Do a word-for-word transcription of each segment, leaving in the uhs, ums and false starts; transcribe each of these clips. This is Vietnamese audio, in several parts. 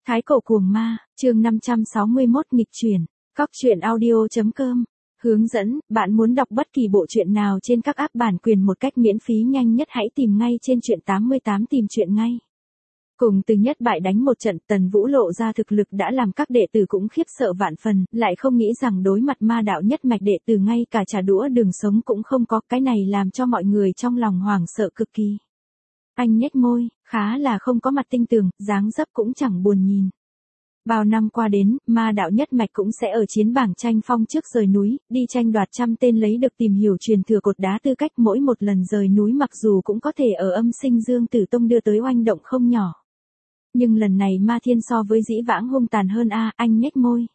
Thái cổ cuồng ma, chương năm trăm sáu mươi mốt nghịch chuyển, cóc truyện audio.com. Hướng dẫn, bạn muốn đọc bất kỳ bộ truyện nào trên các app bản quyền một cách miễn phí nhanh nhất hãy tìm ngay trên truyện tám mươi tám tìm truyện ngay. Cùng Từ Nhất bại đánh một trận, Tần Vũ lộ ra thực lực đã làm các đệ tử cũng khiếp sợ vạn phần, lại không nghĩ rằng đối mặt ma đạo nhất mạch đệ tử ngay cả trả đũa đường sống cũng không có, cái này làm cho mọi người trong lòng hoảng sợ cực kỳ. Anh nhếch môi, khá là không có mặt tinh tường, dáng dấp cũng chẳng buồn nhìn. Bao năm qua đến, ma đạo nhất mạch cũng sẽ ở chiến bảng tranh phong trước rời núi, đi tranh đoạt trăm tên lấy được tìm hiểu truyền thừa cột đá tư cách mỗi một lần rời núi mặc dù cũng có thể ở âm sinh dương tử tông đưa tới oanh động không nhỏ. Nhưng lần này ma thiên so với dĩ vãng hung tàn hơn a, anh nhếch môi.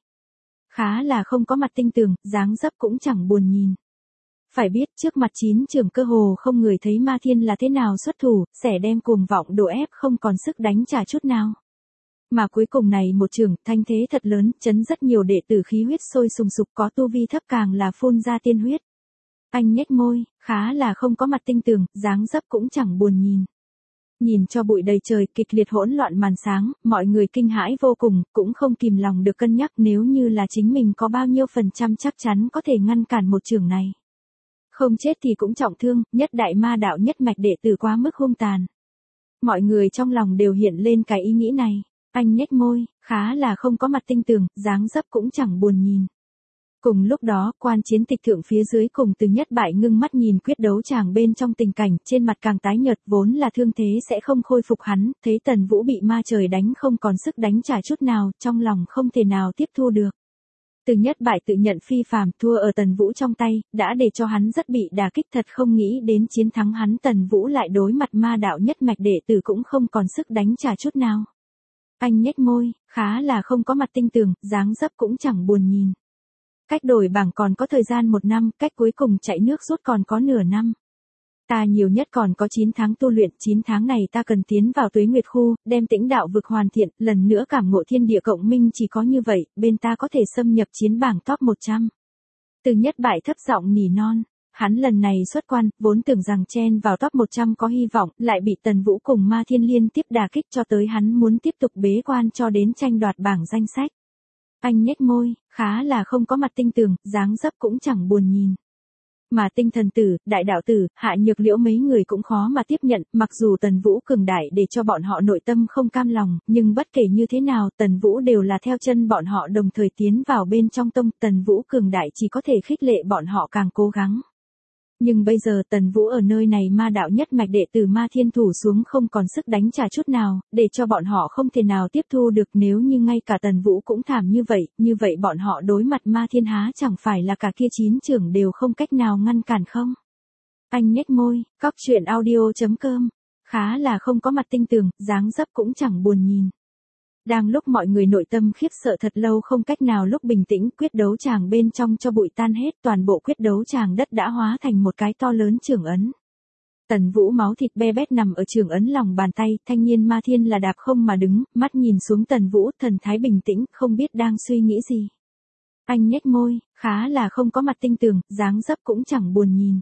Khá là không có mặt tinh tường, dáng dấp cũng chẳng buồn nhìn. Phải biết trước mặt chín trưởng cơ hồ không người thấy ma thiên là thế nào xuất thủ, sẽ đem cuồng vọng đổ ép không còn sức đánh trả chút nào. Mà cuối cùng này một trưởng, thanh thế thật lớn, chấn rất nhiều đệ tử khí huyết sôi sùng sục có tu vi thấp càng là phun ra tiên huyết. Anh nhếch môi, khá là không có mặt tinh tường, dáng dấp cũng chẳng buồn nhìn. Nhìn cho bụi đầy trời kịch liệt hỗn loạn màn sáng, mọi người kinh hãi vô cùng, cũng không kìm lòng được cân nhắc nếu như là chính mình có bao nhiêu phần trăm chắc chắn có thể ngăn cản một trưởng này. Không chết thì cũng trọng thương, nhất đại ma đạo nhất mạch đệ tử quá mức hung tàn. Mọi người trong lòng đều hiện lên cái ý nghĩ này. Anh nhếch môi, khá là không có mặt tinh tường, dáng dấp cũng chẳng buồn nhìn. Cùng lúc đó, quan chiến tịch thượng phía dưới cùng Từ Nhất bại ngưng mắt nhìn quyết đấu chàng bên trong tình cảnh, trên mặt càng tái nhợt vốn là thương thế sẽ không khôi phục hắn, thấy Tần Vũ bị ma trời đánh không còn sức đánh trả chút nào, trong lòng không thể nào tiếp thu được. Từ Nhất bại tự nhận phi phàm, thua ở Tần Vũ trong tay, đã để cho hắn rất bị đả kích, thật không nghĩ đến chiến thắng hắn Tần Vũ lại đối mặt ma đạo nhất mạch đệ tử cũng không còn sức đánh trả chút nào. Anh nhếch môi, khá là không có mặt tinh tường, dáng dấp cũng chẳng buồn nhìn. Cách đổi bảng còn có thời gian một năm, cách cuối cùng chạy nước rút còn có nửa năm. Ta nhiều nhất còn có chín tháng tu luyện, chín tháng này ta cần tiến vào tuế nguyệt khu, đem tĩnh đạo vực hoàn thiện, lần nữa cảm ngộ thiên địa cộng minh chỉ có như vậy, bên ta có thể xâm nhập chiến bảng top một trăm. Từ Nhất bại thấp giọng nỉ non. Hắn lần này xuất quan, vốn tưởng rằng chen vào top một trăm có hy vọng, lại bị Tần Vũ cùng Ma Thiên liên tiếp đả kích cho tới hắn muốn tiếp tục bế quan cho đến tranh đoạt bảng danh sách. Anh nhếch môi, khá là không có mặt tinh tường, dáng dấp cũng chẳng buồn nhìn. Mà tinh thần tử, đại đạo tử, hạ nhược liễu mấy người cũng khó mà tiếp nhận, mặc dù Tần Vũ cường đại để cho bọn họ nội tâm không cam lòng, nhưng bất kể như thế nào Tần Vũ đều là theo chân bọn họ đồng thời tiến vào bên trong tông, Tần Vũ cường đại chỉ có thể khích lệ bọn họ càng cố gắng. Nhưng bây giờ Tần Vũ ở nơi này ma đạo nhất mạch đệ tử ma thiên thủ xuống không còn sức đánh trả chút nào, để cho bọn họ không thể nào tiếp thu được nếu như ngay cả Tần Vũ cũng thảm như vậy, như vậy bọn họ đối mặt ma thiên há chẳng phải là cả kia chín trưởng đều không cách nào ngăn cản không? Anh nhếch môi, cóc truyện audio.com, khá là không có mặt tinh tường, dáng dấp cũng chẳng buồn nhìn. Đang lúc mọi người nội tâm khiếp sợ thật lâu không cách nào lúc bình tĩnh, quyết đấu tràng bên trong cho bụi tan hết, toàn bộ quyết đấu tràng đất đã hóa thành một cái to lớn trường ấn. Tần Vũ máu thịt be bét nằm ở trường ấn lòng bàn tay, thanh niên ma thiên là đạp không mà đứng, mắt nhìn xuống Tần Vũ, thần thái bình tĩnh, không biết đang suy nghĩ gì. Anh nhếch môi, khá là không có mặt tinh tường, dáng dấp cũng chẳng buồn nhìn.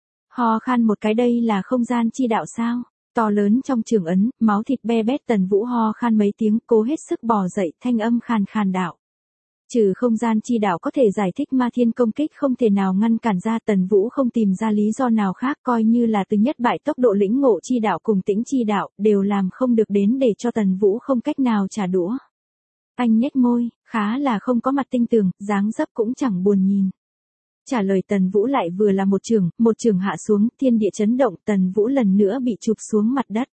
Ho khan một cái, đây là không gian chi đạo sao? To lớn trong trường ấn, máu thịt be bét, Tần Vũ ho khan mấy tiếng, cố hết sức bò dậy, thanh âm khàn khàn đạo. Trừ không gian chi đạo có thể giải thích ma thiên công kích không thể nào ngăn cản ra, Tần Vũ không tìm ra lý do nào khác, coi như là Từ Nhất bại tốc độ lĩnh ngộ chi đạo cùng tĩnh chi đạo, đều làm không được đến để cho Tần Vũ không cách nào trả đũa. Anh nhếch môi, khá là không có mặt tinh tường, dáng dấp cũng chẳng buồn nhìn. Trả lời Tần Vũ lại vừa là một trường, một trường hạ xuống, thiên địa chấn động, Tần Vũ lần nữa bị chụp xuống mặt đất.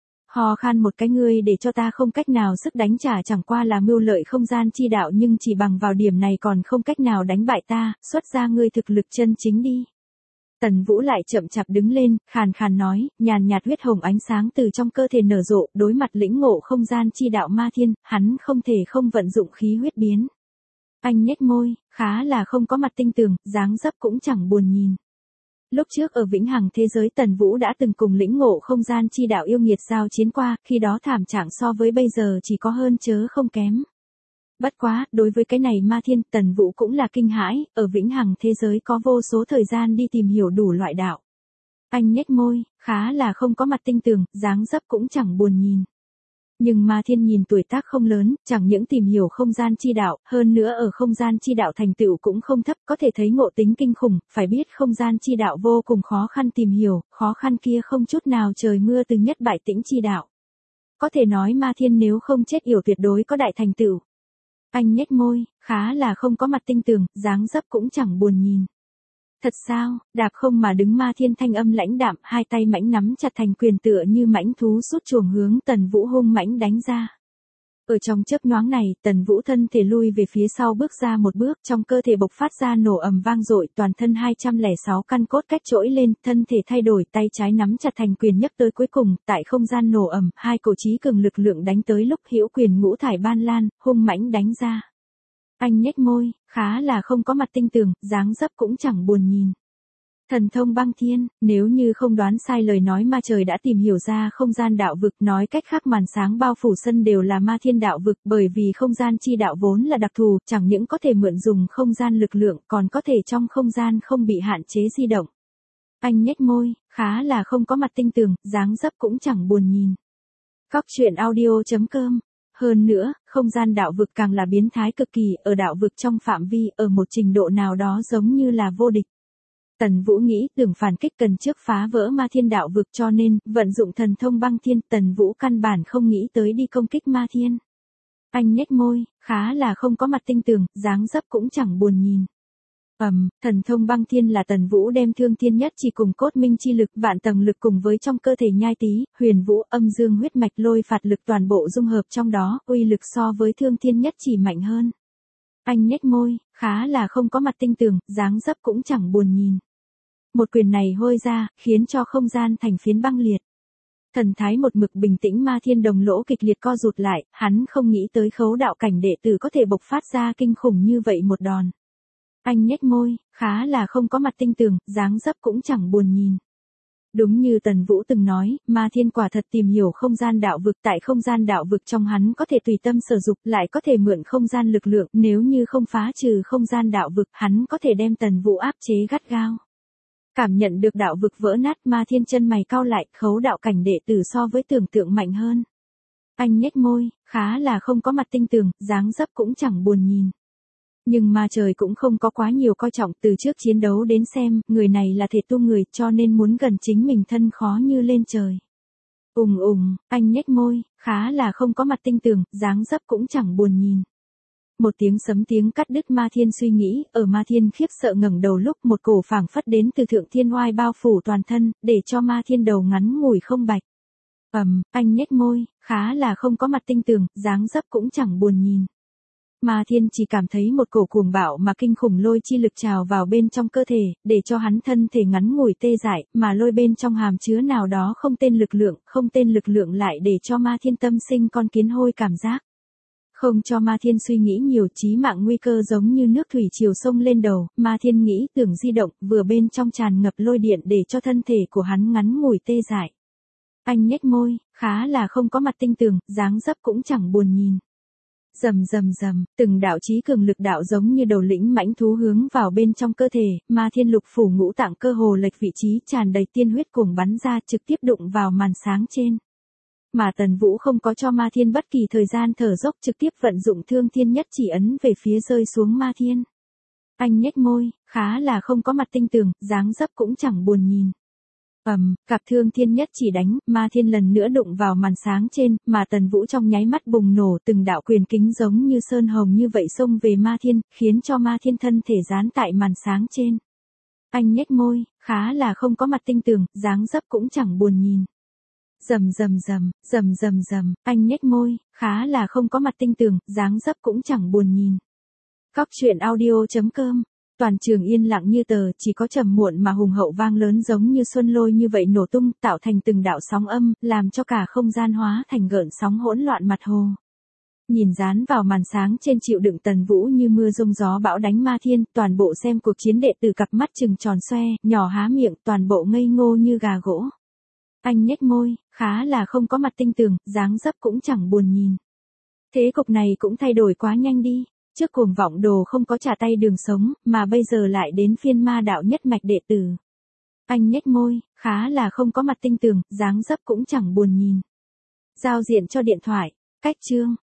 Ho khan một cái, ngươi để cho ta không cách nào sức đánh trả, chẳng qua là mưu lợi không gian chi đạo nhưng chỉ bằng vào điểm này còn không cách nào đánh bại ta, xuất ra ngươi thực lực chân chính đi. Tần Vũ lại chậm chạp đứng lên, khàn khàn nói, nhàn nhạt huyết hồng ánh sáng từ trong cơ thể nở rộ, đối mặt lĩnh ngộ không gian chi đạo ma thiên, hắn không thể không vận dụng khí huyết biến. Anh nhếch môi, khá là không có mặt tinh tường, dáng dấp cũng chẳng buồn nhìn. Lúc trước ở vĩnh hằng thế giới Tần Vũ đã từng cùng lĩnh ngộ không gian chi đạo yêu nghiệt giao chiến qua, khi đó thảm trạng so với bây giờ chỉ có hơn chớ không kém. Bất quá, đối với cái này ma thiên, Tần Vũ cũng là kinh hãi, ở vĩnh hằng thế giới có vô số thời gian đi tìm hiểu đủ loại đạo. Anh nhếch môi, khá là không có mặt tinh tường, dáng dấp cũng chẳng buồn nhìn. Nhưng Ma Thiên nhìn tuổi tác không lớn, chẳng những tìm hiểu không gian chi đạo, hơn nữa ở không gian chi đạo thành tựu cũng không thấp, có thể thấy ngộ tính kinh khủng, phải biết không gian chi đạo vô cùng khó khăn tìm hiểu, khó khăn kia không chút nào trời mưa từ nhất bại tĩnh chi đạo. Có thể nói Ma Thiên nếu không chết yểu tuyệt đối có đại thành tựu. Anh nhếch môi, khá là không có mặt tinh tường, dáng dấp cũng chẳng buồn nhìn. Thật sao, đạp không mà đứng Ma Thiên thanh âm lãnh đạm, hai tay mãnh nắm chặt thành quyền tựa như mãnh thú sút chuồng hướng Tần Vũ hung mãnh đánh ra. Ở trong chớp nhoáng này, Tần Vũ thân thể lui về phía sau bước ra một bước, trong cơ thể bộc phát ra nổ ầm vang dội, toàn thân hai trăm lẻ sáu căn cốt cách trỗi lên, thân thể thay đổi, tay trái nắm chặt thành quyền nhấc tới cuối cùng, tại không gian nổ ầm, hai cổ chí cường lực lượng đánh tới lúc hữu quyền ngũ thải ban lan, hung mãnh đánh ra. Anh nhếch môi, khá là không có mặt tinh tường, dáng dấp cũng chẳng buồn nhìn. Thần thông băng thiên, nếu như không đoán sai lời nói Ma Trời đã tìm hiểu ra không gian đạo vực, nói cách khác màn sáng bao phủ sân đều là Ma Thiên đạo vực, bởi vì không gian chi đạo vốn là đặc thù, chẳng những có thể mượn dùng không gian lực lượng, còn có thể trong không gian không bị hạn chế di động. Anh nhếch môi, khá là không có mặt tinh tường, dáng dấp cũng chẳng buồn nhìn. Cóc truyện audio chấm com. Hơn nữa, không gian đạo vực càng là biến thái cực kỳ, ở đạo vực trong phạm vi, ở một trình độ nào đó giống như là vô địch. Tần Vũ nghĩ tưởng phản kích cần trước phá vỡ Ma Thiên đạo vực cho nên, vận dụng thần thông băng thiên, Tần Vũ căn bản không nghĩ tới đi công kích Ma Thiên. Anh nhếch môi, khá là không có mặt tinh tường, dáng dấp cũng chẳng buồn nhìn. Ầm, um, thần thông băng thiên là Tần Vũ đem thương thiên nhất chỉ cùng cốt minh chi lực, vạn tầng lực cùng với trong cơ thể nhai tí, huyền vũ, âm dương huyết mạch lôi phạt lực toàn bộ dung hợp trong đó, uy lực so với thương thiên nhất chỉ mạnh hơn. Anh nhếch môi, khá là không có mặt tinh tường, dáng dấp cũng chẳng buồn nhìn. Một quyền này hôi ra, khiến cho không gian thành phiến băng liệt. Thần thái một mực bình tĩnh Ma Thiên đồng lỗ kịch liệt co rụt lại, hắn không nghĩ tới khấu đạo cảnh đệ tử có thể bộc phát ra kinh khủng như vậy một đòn. Anh nhếch môi, khá là không có mặt tinh tường, dáng dấp cũng chẳng buồn nhìn. Đúng như Tần Vũ từng nói, Ma Thiên quả thật tìm hiểu không gian đạo vực, tại không gian đạo vực trong hắn có thể tùy tâm sử dụng, lại có thể mượn không gian lực lượng, nếu như không phá trừ không gian đạo vực, hắn có thể đem Tần Vũ áp chế gắt gao. Cảm nhận được đạo vực vỡ nát, Ma Thiên chân mày cau lại, khấu đạo cảnh đệ tử so với tưởng tượng mạnh hơn. Anh nhếch môi, khá là không có mặt tinh tường, dáng dấp cũng chẳng buồn nhìn. Nhưng Ma Trời cũng không có quá nhiều coi trọng, từ trước chiến đấu đến xem, người này là thể tu người, cho nên muốn gần chính mình thân khó như lên trời. Ùng ùng, anh nhếch môi, khá là không có mặt tinh tường, dáng dấp cũng chẳng buồn nhìn. Một tiếng sấm tiếng cắt đứt Ma Thiên suy nghĩ, ở Ma Thiên khiếp sợ ngẩng đầu lúc một cổ phảng phất đến từ thượng thiên oai bao phủ toàn thân, để cho Ma Thiên đầu ngắn ngủi không bạch. Ầm, um, anh nhếch môi, khá là không có mặt tinh tường, dáng dấp cũng chẳng buồn nhìn. Ma Thiên chỉ cảm thấy một cổ cuồng bạo mà kinh khủng lôi chi lực trào vào bên trong cơ thể, để cho hắn thân thể ngắn ngủi tê dại, mà lôi bên trong hàm chứa nào đó không tên lực lượng, không tên lực lượng lại để cho Ma Thiên tâm sinh con kiến hôi cảm giác. Không cho Ma Thiên suy nghĩ nhiều, chí mạng nguy cơ giống như nước thủy triều sông lên đầu, Ma Thiên nghĩ tưởng di động, vừa bên trong tràn ngập lôi điện để cho thân thể của hắn ngắn ngủi tê dại. Anh nhếch môi, khá là không có mặt tinh tường, dáng dấp cũng chẳng buồn nhìn. Rầm rầm rầm, từng đạo chí cường lực đạo giống như đầu lĩnh mãnh thú hướng vào bên trong cơ thể, Ma Thiên lục phủ ngũ tạng cơ hồ lệch vị trí tràn đầy tiên huyết cuồng bắn ra trực tiếp đụng vào màn sáng trên. Mà Tần Vũ không có cho Ma Thiên bất kỳ thời gian thở dốc, trực tiếp vận dụng thương thiên nhất chỉ ấn về phía rơi xuống Ma Thiên. Anh nhếch môi, khá là không có mặt tinh tường, dáng dấp cũng chẳng buồn nhìn. Ầm, um, cặp thương thiên nhất chỉ đánh, Ma Thiên lần nữa đụng vào màn sáng trên, mà Tần Vũ trong nháy mắt bùng nổ, từng đạo quyền kính giống như sơn hồng như vậy xông về Ma Thiên, khiến cho Ma Thiên thân thể dán tại màn sáng trên. Anh nhếch môi, khá là không có mặt tinh tường, dáng dấp cũng chẳng buồn nhìn. Rầm rầm rầm, rầm rầm rầm, anh nhếch môi, khá là không có mặt tinh tường, dáng dấp cũng chẳng buồn nhìn. Cóc truyện audio chấm com. Toàn trường yên lặng như tờ, chỉ có trầm muộn mà hùng hậu vang lớn giống như xuân lôi như vậy nổ tung, tạo thành từng đạo sóng âm, làm cho cả không gian hóa thành gợn sóng hỗn loạn mặt hồ. Nhìn dán vào màn sáng trên chịu đựng Tần Vũ như mưa rông gió bão đánh Ma Thiên, toàn bộ xem cuộc chiến đệ tử cặp mắt trừng tròn xoe, nhỏ há miệng, toàn bộ ngây ngô như gà gỗ. Anh nhếch môi, khá là không có mặt tinh tường, dáng dấp cũng chẳng buồn nhìn. Thế cục này cũng thay đổi quá nhanh đi. Trước cuồng vọng đồ không có trả tay đường sống, mà bây giờ lại đến phiên ma đạo nhất mạch đệ tử. Anh nhếch môi, khá là không có mặt tinh tường, dáng dấp cũng chẳng buồn nhìn. Giao diện cho điện thoại. Cách chương.